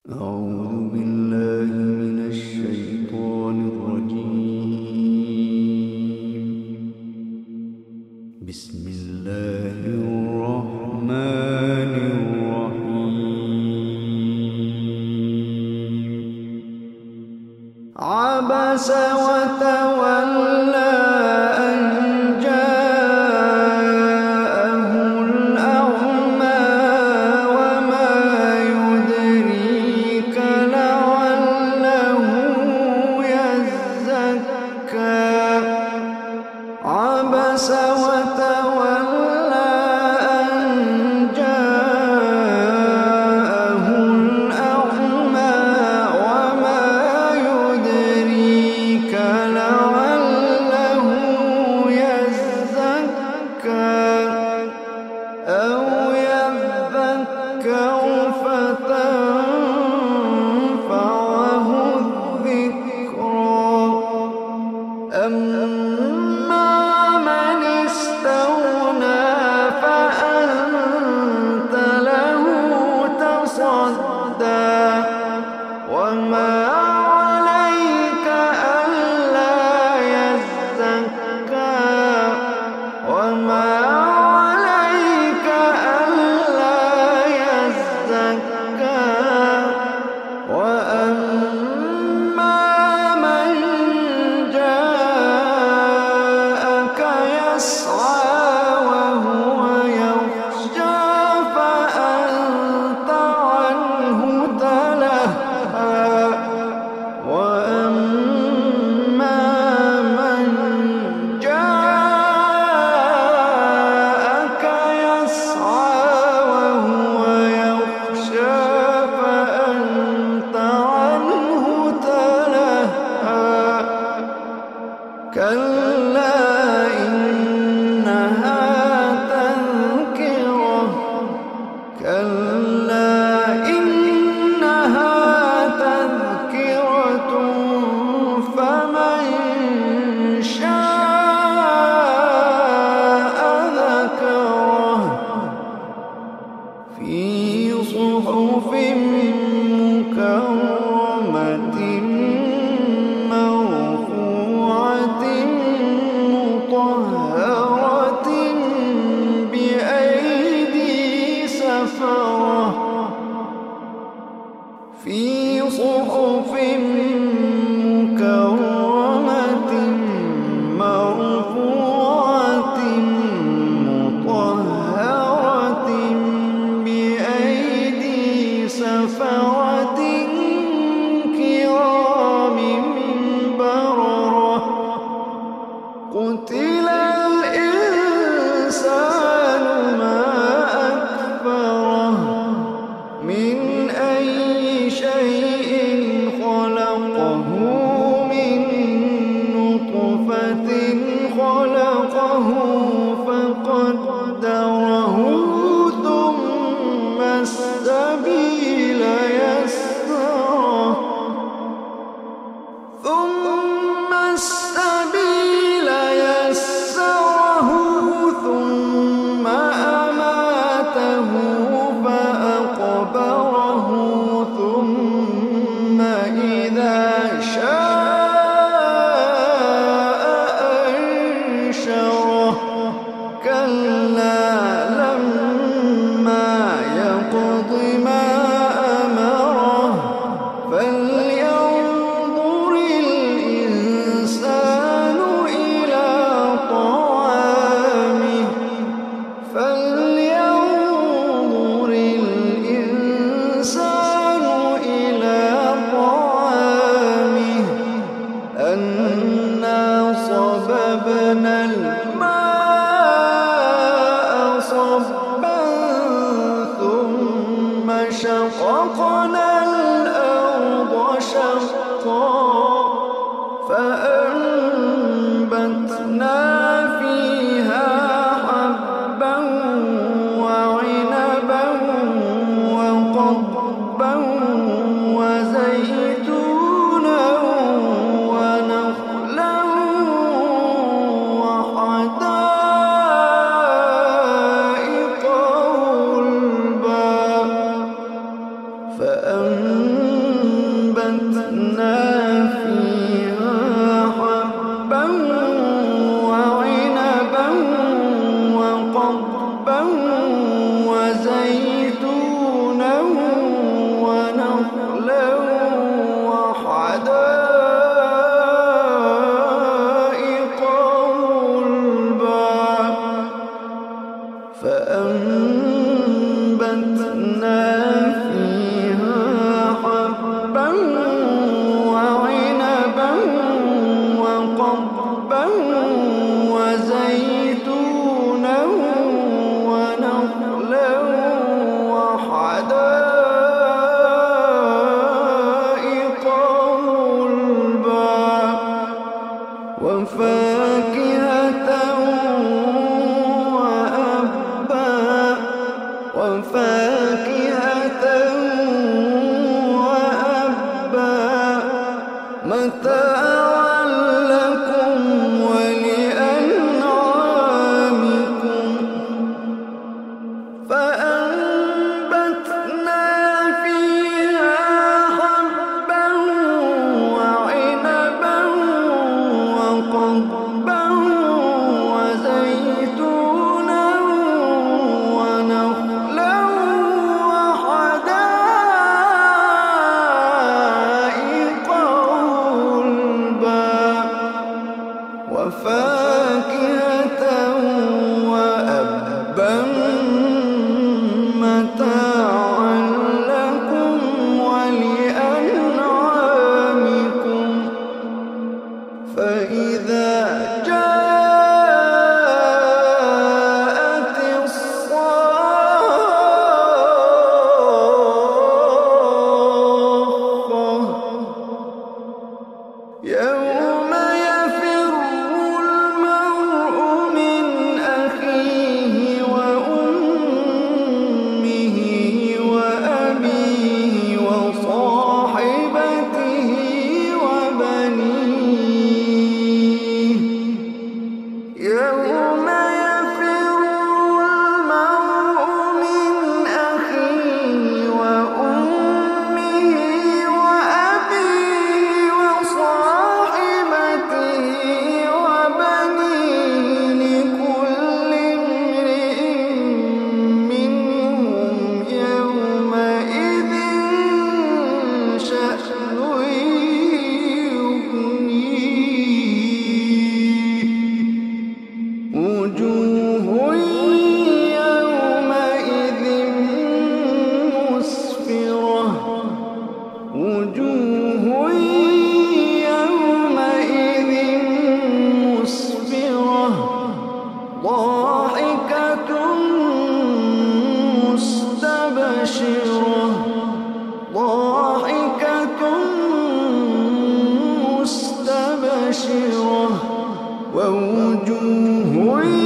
أعوذ بالله من الشيطان الرجيم. بسم الله الرحمن الرحيم. عبس وتولى أن جاءه الأعمى وما يدريك لعله يزكى. عبس وتولى أن جاءه الأعمى وما يدريك لعله يزكى أو يذكر فتنفعه الذكرى. أما من استغنى فأنت له تصدى وما عليك ألا يزكى وما عليك ألا يزكى. وأما من جاءك يسعى وهو يخشى فأنت عنه تلهى. وأما من جاءك يسعى وهو يخشى فأنت عنه تلهى. كلا إنها تذكرة كلا إنها تذكرة فمن شاء ذكره. في صحف مكرمة مرفوعة مطهرة بأيدي سفرة. في صحف مكرمة مرفوعة مطهرة بأيدي سفرة كرام بررة. قتل الإنسان ما أكفره من أي شيء خلقه وجوه يومئذ مسفرة ضاحكة مستبشرة ضاحكة مستبشرة ووجوه